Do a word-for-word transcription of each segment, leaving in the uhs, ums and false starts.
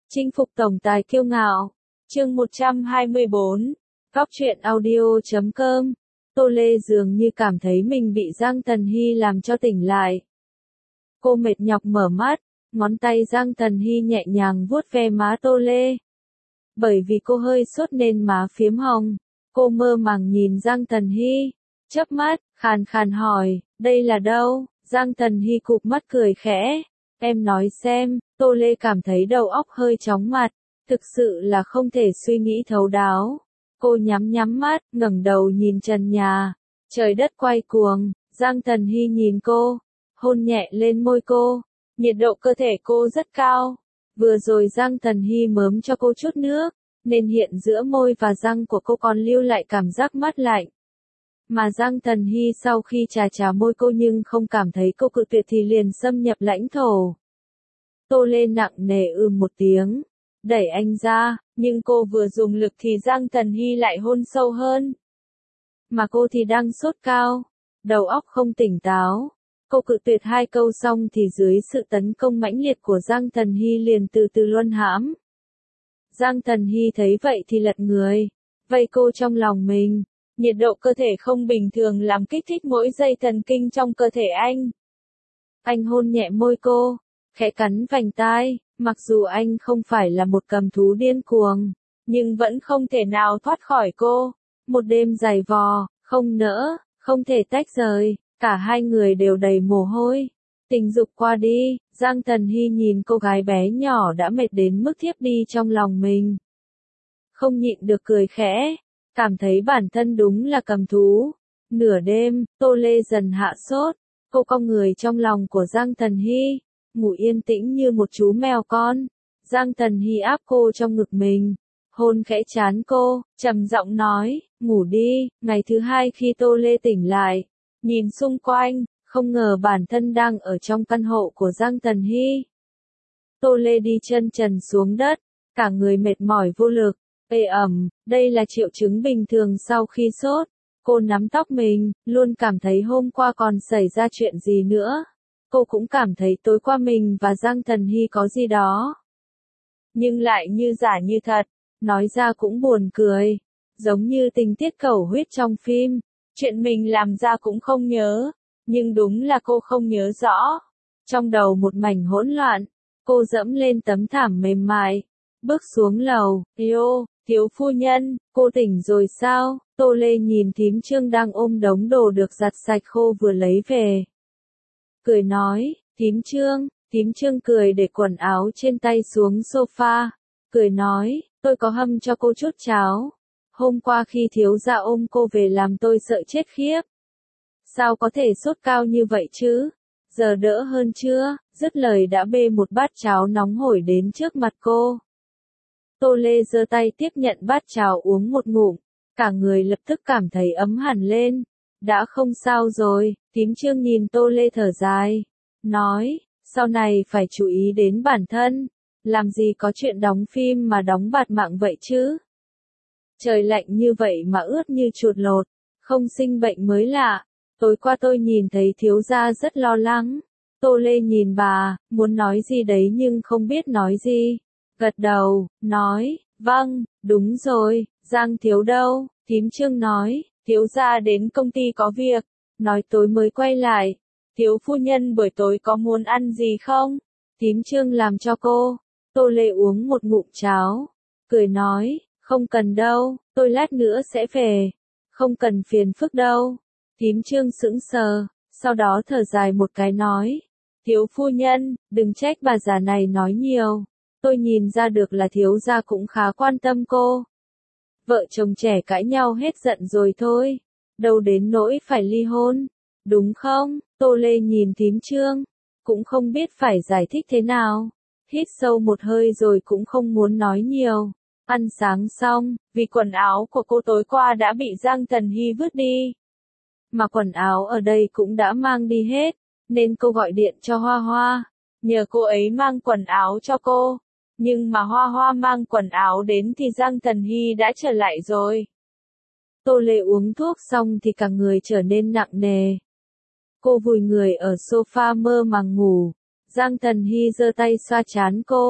Chinh phục tổng tài kiêu ngạo. Chương một trăm hai mươi bốn. Góc truyện audio chấm com. Tô Lê dường như cảm thấy mình bị Giang Tần Hy làm cho tỉnh lại. Cô mệt nhọc mở mắt, ngón tay Giang Tần Hy nhẹ nhàng vuốt ve má Tô Lê. Bởi vì cô hơi sốt nên má phiếm hồng, cô mơ màng nhìn Giang Tần Hy, chớp mắt, khàn khàn hỏi, đây là đâu? Giang Tần Hy cụp mắt cười khẽ, em nói xem. Tô Lê cảm thấy đầu óc hơi chóng mặt, thực sự là không thể suy nghĩ thấu đáo. Cô nhắm nhắm mắt, ngẩng đầu nhìn trần nhà, trời đất quay cuồng. Giang Tần Hy nhìn cô, hôn nhẹ lên môi cô, nhiệt độ cơ thể cô rất cao. Vừa rồi Giang Tần Hy mớm cho cô chút nước, nên hiện giữa môi và răng của cô còn lưu lại cảm giác mát lạnh. Mà Giang Tần Hy sau khi chà chà môi cô nhưng không cảm thấy cô cự tuyệt thì liền xâm nhập lãnh thổ. Tô Lê nặng nề ư một tiếng, đẩy anh ra, nhưng cô vừa dùng lực thì Giang Tần Hy lại hôn sâu hơn. Mà cô thì đang sốt cao, đầu óc không tỉnh táo. Cô cự tuyệt hai câu xong thì dưới sự tấn công mãnh liệt của Giang Tần Hy liền từ từ luân hãm. Giang Tần Hy thấy vậy thì lật người, vây cô trong lòng mình. Nhiệt độ cơ thể không bình thường làm kích thích mỗi dây thần kinh trong cơ thể anh. Anh hôn nhẹ môi cô, khẽ cắn vành tai, mặc dù anh không phải là một cầm thú điên cuồng, nhưng vẫn không thể nào thoát khỏi cô. Một đêm dày vò, không nỡ, không thể tách rời, cả hai người đều đầy mồ hôi. Tình dục qua đi, Giang Tần Hy nhìn cô gái bé nhỏ đã mệt đến mức thiếp đi trong lòng mình. Không nhịn được cười khẽ, cảm thấy bản thân đúng là cầm thú. Nửa đêm, Tô Lê dần hạ sốt, cô cong người trong lòng của Giang Tần Hy, ngủ yên tĩnh như một chú mèo con. Giang Tần Hy áp cô trong ngực mình, hôn khẽ trán cô, trầm giọng nói, ngủ đi. Ngày thứ hai khi Tô Lê tỉnh lại, nhìn xung quanh, không ngờ bản thân đang ở trong căn hộ của Giang Tần Hy. Tô Lê đi chân trần xuống đất, cả người mệt mỏi vô lực, ê ẩm, đây là triệu chứng bình thường sau khi sốt. Cô nắm tóc mình, luôn cảm thấy hôm qua còn xảy ra chuyện gì nữa. Cô cũng cảm thấy tối qua mình và Giang Tần Hy có gì đó. Nhưng lại như giả như thật, nói ra cũng buồn cười. Giống như tình tiết cẩu huyết trong phim, chuyện mình làm ra cũng không nhớ, nhưng đúng là cô không nhớ rõ. Trong đầu một mảnh hỗn loạn, cô dẫm lên tấm thảm mềm mại, bước xuống lầu. Yêu, thiếu phu nhân, cô tỉnh rồi sao? Tô Lê nhìn thím Trương đang ôm đống đồ được giặt sạch khô vừa lấy về. Cười nói, thím Trương. Thím Trương cười để quần áo trên tay xuống sofa, cười nói, tôi có hâm cho cô chút cháo. Hôm qua khi thiếu gia ôm cô về làm tôi sợ chết khiếp. Sao có thể sốt cao như vậy chứ? Giờ đỡ hơn chưa? Dứt lời đã bê một bát cháo nóng hổi đến trước mặt cô. Tô Lê giơ tay tiếp nhận bát cháo uống một ngụm, cả người lập tức cảm thấy ấm hẳn lên. Đã không sao rồi. Thím Trương nhìn Tô Lê thở dài, nói, sau này phải chú ý đến bản thân, làm gì có chuyện đóng phim mà đóng bạt mạng vậy chứ. Trời lạnh như vậy mà ướt như chuột lột, không sinh bệnh mới lạ. Tối qua tôi nhìn thấy thiếu gia rất lo lắng. Tô Lê nhìn bà, muốn nói gì đấy nhưng không biết nói gì. Gật đầu, nói, vâng, đúng rồi. Giang thiếu đâu? Thím Trương nói, thiếu gia đến công ty có việc, nói tối mới quay lại. Thiếu phu nhân buổi tối có muốn ăn gì không? Thím Trương làm cho cô. Tô Lê uống một ngụm cháo, cười nói, không cần đâu, tôi lát nữa sẽ về. Không cần phiền phức đâu. Thím Trương sững sờ, sau đó thở dài một cái nói, thiếu phu nhân, đừng trách bà già này nói nhiều. Tôi nhìn ra được là thiếu gia cũng khá quan tâm cô. Vợ chồng trẻ cãi nhau hết giận rồi thôi, đâu đến nỗi phải ly hôn, đúng không? Tô Lê nhìn thím Trương, cũng không biết phải giải thích thế nào. Hít sâu một hơi rồi cũng không muốn nói nhiều. Ăn sáng xong, vì quần áo của cô tối qua đã bị Giang Tần Hy vứt đi, mà quần áo ở đây cũng đã mang đi hết, nên cô gọi điện cho Hoa Hoa, nhờ cô ấy mang quần áo cho cô. Nhưng mà Hoa Hoa mang quần áo đến thì Giang Tần Hy đã trở lại rồi. Tô Lê uống thuốc xong thì cả người trở nên nặng nề. Cô vùi người ở sofa mơ màng ngủ. Giang Tần Hy giơ tay xoa trán cô,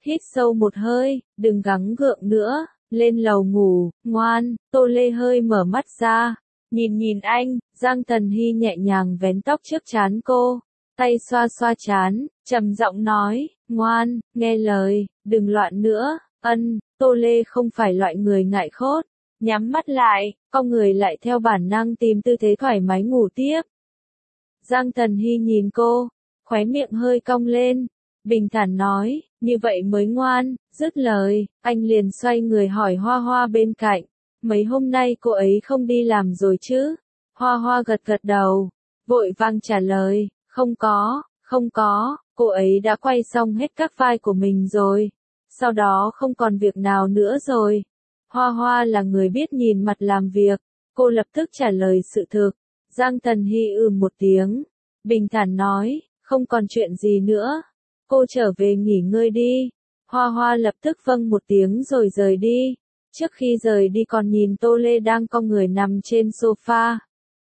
hít sâu một hơi, đừng gắng gượng nữa, lên lầu ngủ, ngoan. Tô Lê hơi mở mắt ra, nhìn nhìn anh, Giang Tần Hy nhẹ nhàng vén tóc trước trán cô, tay xoa xoa trán, trầm giọng nói, ngoan, nghe lời, đừng loạn nữa. Ân. Tô Lê không phải loại người ngại khốt, nhắm mắt lại, con người lại theo bản năng tìm tư thế thoải mái ngủ tiếp. Giang Tần Hy nhìn cô, khóe miệng hơi cong lên, bình thản nói, như vậy mới ngoan. Dứt lời, anh liền xoay người hỏi Hoa Hoa bên cạnh, mấy hôm nay cô ấy không đi làm rồi chứ? Hoa Hoa gật gật đầu, vội vàng trả lời, không có, không có, cô ấy đã quay xong hết các vai của mình rồi, sau đó không còn việc nào nữa rồi. Hoa Hoa là người biết nhìn mặt làm việc, cô lập tức trả lời sự thực. Giang Tần Hy ừ một tiếng, bình thản nói, không còn chuyện gì nữa, cô trở về nghỉ ngơi đi. Hoa Hoa lập tức vâng một tiếng rồi rời đi. Trước khi rời đi còn nhìn Tô Lê đang cong người nằm trên sofa,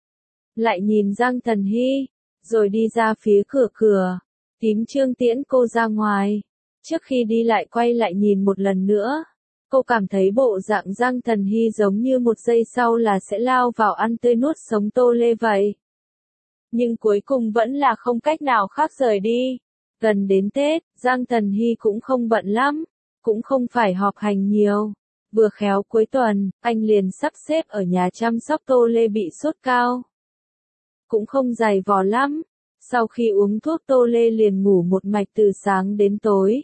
lại nhìn Giang Tần Hy, rồi đi ra phía cửa cửa. Tím Trương tiễn cô ra ngoài, trước khi đi lại quay lại nhìn một lần nữa. Cô cảm thấy bộ dạng Giang Tần Hy giống như một giây sau là sẽ lao vào ăn tươi nuốt sống Tô Lê vậy. Nhưng cuối cùng vẫn là không cách nào khác rời đi. Gần đến Tết, Giang Tần Hy cũng không bận lắm, cũng không phải họp hành nhiều. Vừa khéo cuối tuần, anh liền sắp xếp ở nhà chăm sóc Tô Lê bị sốt cao. Cũng không dày vò lắm, sau khi uống thuốc Tô Lê liền ngủ một mạch từ sáng đến tối.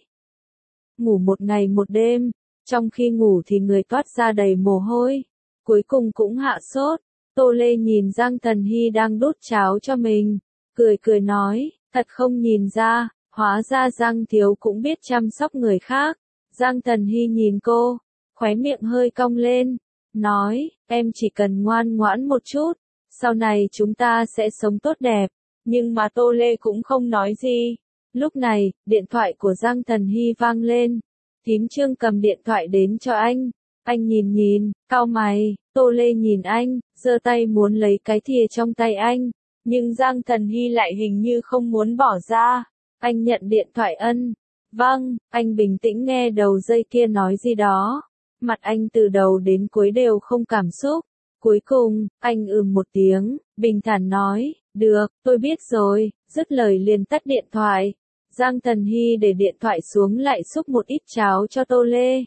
Ngủ một ngày một đêm, trong khi ngủ thì người toát ra đầy mồ hôi, cuối cùng cũng hạ sốt. Tô Lê nhìn Giang Tần Hy đang đút cháo cho mình, cười cười nói, thật không nhìn ra, hóa ra Giang thiếu cũng biết chăm sóc người khác. Giang Tần Hy nhìn cô, khóe miệng hơi cong lên, nói, em chỉ cần ngoan ngoãn một chút, sau này chúng ta sẽ sống tốt đẹp. Nhưng mà Tô Lê cũng không nói gì. Lúc này, điện thoại của Giang Tần Hy vang lên. Tím Trương cầm điện thoại đến cho anh. Anh nhìn nhìn, cau mày. Tô Lê nhìn anh, giơ tay muốn lấy cái thìa trong tay anh, nhưng Giang Tần Hy lại hình như không muốn bỏ ra. Anh nhận điện thoại ân. Vâng, anh bình tĩnh nghe đầu dây kia nói gì đó. Mặt anh từ đầu đến cuối đều không cảm xúc. Cuối cùng, anh ừm một tiếng, bình thản nói, được, tôi biết rồi. Dứt lời liền tắt điện thoại. Giang Tần Hy để điện thoại xuống lại xúc một ít cháo cho Tô Lê,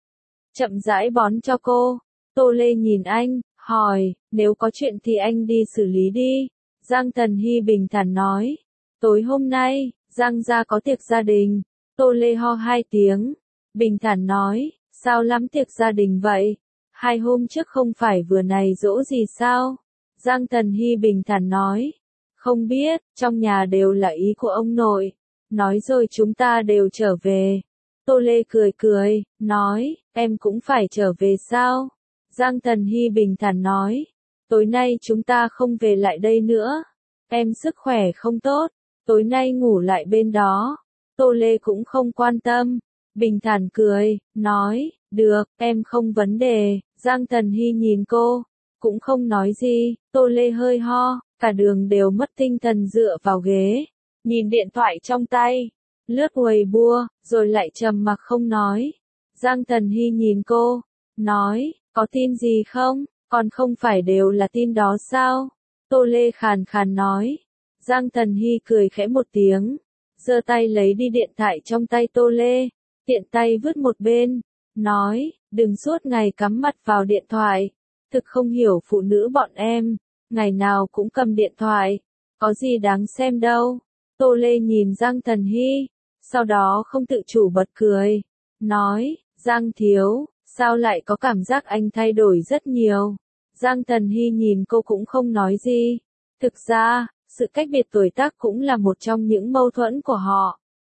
chậm rãi bón cho cô. Tô Lê nhìn anh, hỏi, nếu có chuyện thì anh đi xử lý đi. Giang Tần Hy bình thản nói, tối hôm nay, Giang gia có tiệc gia đình. Tô Lê ho hai tiếng, bình thản nói, sao lắm tiệc gia đình vậy? Hai hôm trước không phải vừa này giỗ gì sao? Giang Tần Hy bình thản nói, không biết, trong nhà đều là ý của ông nội. Nói rồi chúng ta đều trở về. Tô Lê cười cười, nói, em cũng phải trở về sao? Giang Tần Hy bình thản nói, tối nay chúng ta không về lại đây nữa. Em sức khỏe không tốt, tối nay ngủ lại bên đó. Tô Lê cũng không quan tâm, bình thản cười, nói, được, em không vấn đề. Giang Tần Hy nhìn cô, cũng không nói gì. Tô Lê hơi ho, cả đường đều mất tinh thần dựa vào ghế, nhìn điện thoại trong tay, lướt Weibo, rồi lại trầm mặc không nói. Giang Tần Hy nhìn cô, nói, có tin gì không? Còn không phải đều là tin đó sao? Tô Lê khàn khàn nói. Giang Tần Hy cười khẽ một tiếng, giơ tay lấy đi điện thoại trong tay Tô Lê, tiện tay vứt một bên, nói, đừng suốt ngày cắm mặt vào điện thoại. Thực không hiểu phụ nữ bọn em, ngày nào cũng cầm điện thoại, có gì đáng xem đâu. Tô Lê nhìn Giang Tần Hy, sau đó không tự chủ bật cười, nói, Giang thiếu, sao lại có cảm giác anh thay đổi rất nhiều? Giang Tần Hy nhìn cô cũng không nói gì. Thực ra, sự cách biệt tuổi tác cũng là một trong những mâu thuẫn của họ.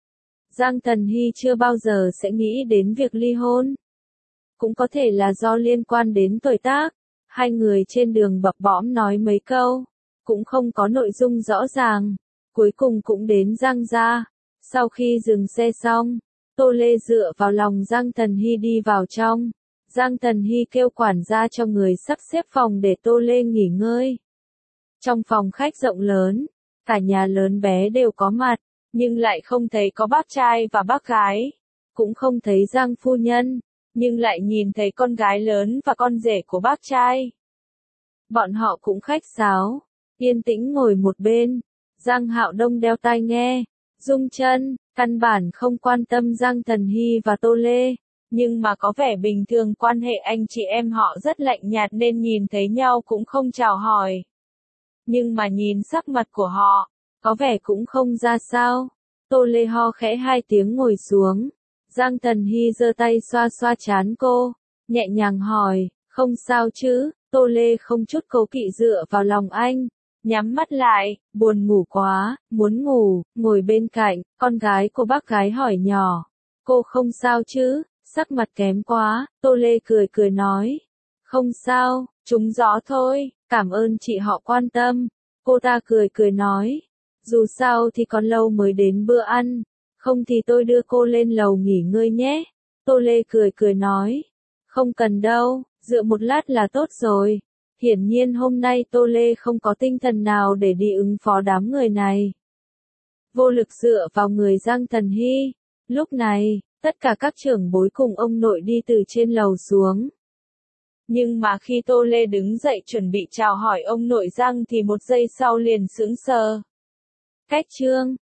Giang Tần Hy chưa bao giờ sẽ nghĩ đến việc ly hôn. Cũng có thể là do liên quan đến tuổi tác. Hai người trên đường bập bõm nói mấy câu, cũng không có nội dung rõ ràng. Cuối cùng cũng đến Giang gia. Sau khi dừng xe xong, Tô Lê dựa vào lòng Giang Tần Hy đi vào trong. Giang Tần Hy kêu quản gia cho người sắp xếp phòng để Tô Lê nghỉ ngơi. Trong phòng khách rộng lớn, cả nhà lớn bé đều có mặt, nhưng lại không thấy có bác trai và bác gái. cũng không thấy Giang phu nhân, nhưng lại nhìn thấy con gái lớn và con rể của bác trai. Bọn họ cũng khách sáo, yên tĩnh ngồi một bên. Giang Hạo Đông đeo tai nghe, rung chân, căn bản không quan tâm Giang Thần Hy và Tô Lê, nhưng mà có vẻ bình thường quan hệ anh chị em họ rất lạnh nhạt nên nhìn thấy nhau cũng không chào hỏi. Nhưng mà nhìn sắc mặt của họ, có vẻ cũng không ra sao. Tô Lê ho khẽ hai tiếng ngồi xuống. Giang Thần Hy giơ tay xoa xoa trán cô, nhẹ nhàng hỏi, không sao chứ? Tô Lê không chút cố kỵ dựa vào lòng anh, nhắm mắt lại, buồn ngủ quá, muốn ngủ, ngồi bên cạnh, con gái của bác gái hỏi nhỏ, cô không sao chứ? Sắc mặt kém quá, Tô Lê cười cười nói, không sao, trúng gió thôi, cảm ơn chị họ quan tâm. Cô ta cười cười nói, dù sao thì còn lâu mới đến bữa ăn, không thì tôi đưa cô lên lầu nghỉ ngơi nhé. Tô Lê cười cười nói, không cần đâu, dựa một lát là tốt rồi. Hiển nhiên hôm nay Tô Lê không có tinh thần nào để đi ứng phó đám người này. Vô lực dựa vào người Giang Thần Hy. Lúc này, tất cả các trưởng bối cùng ông nội đi từ trên lầu xuống. Nhưng mà khi Tô Lê đứng dậy chuẩn bị chào hỏi ông nội Giang thì một giây sau liền sững sờ. Cách chương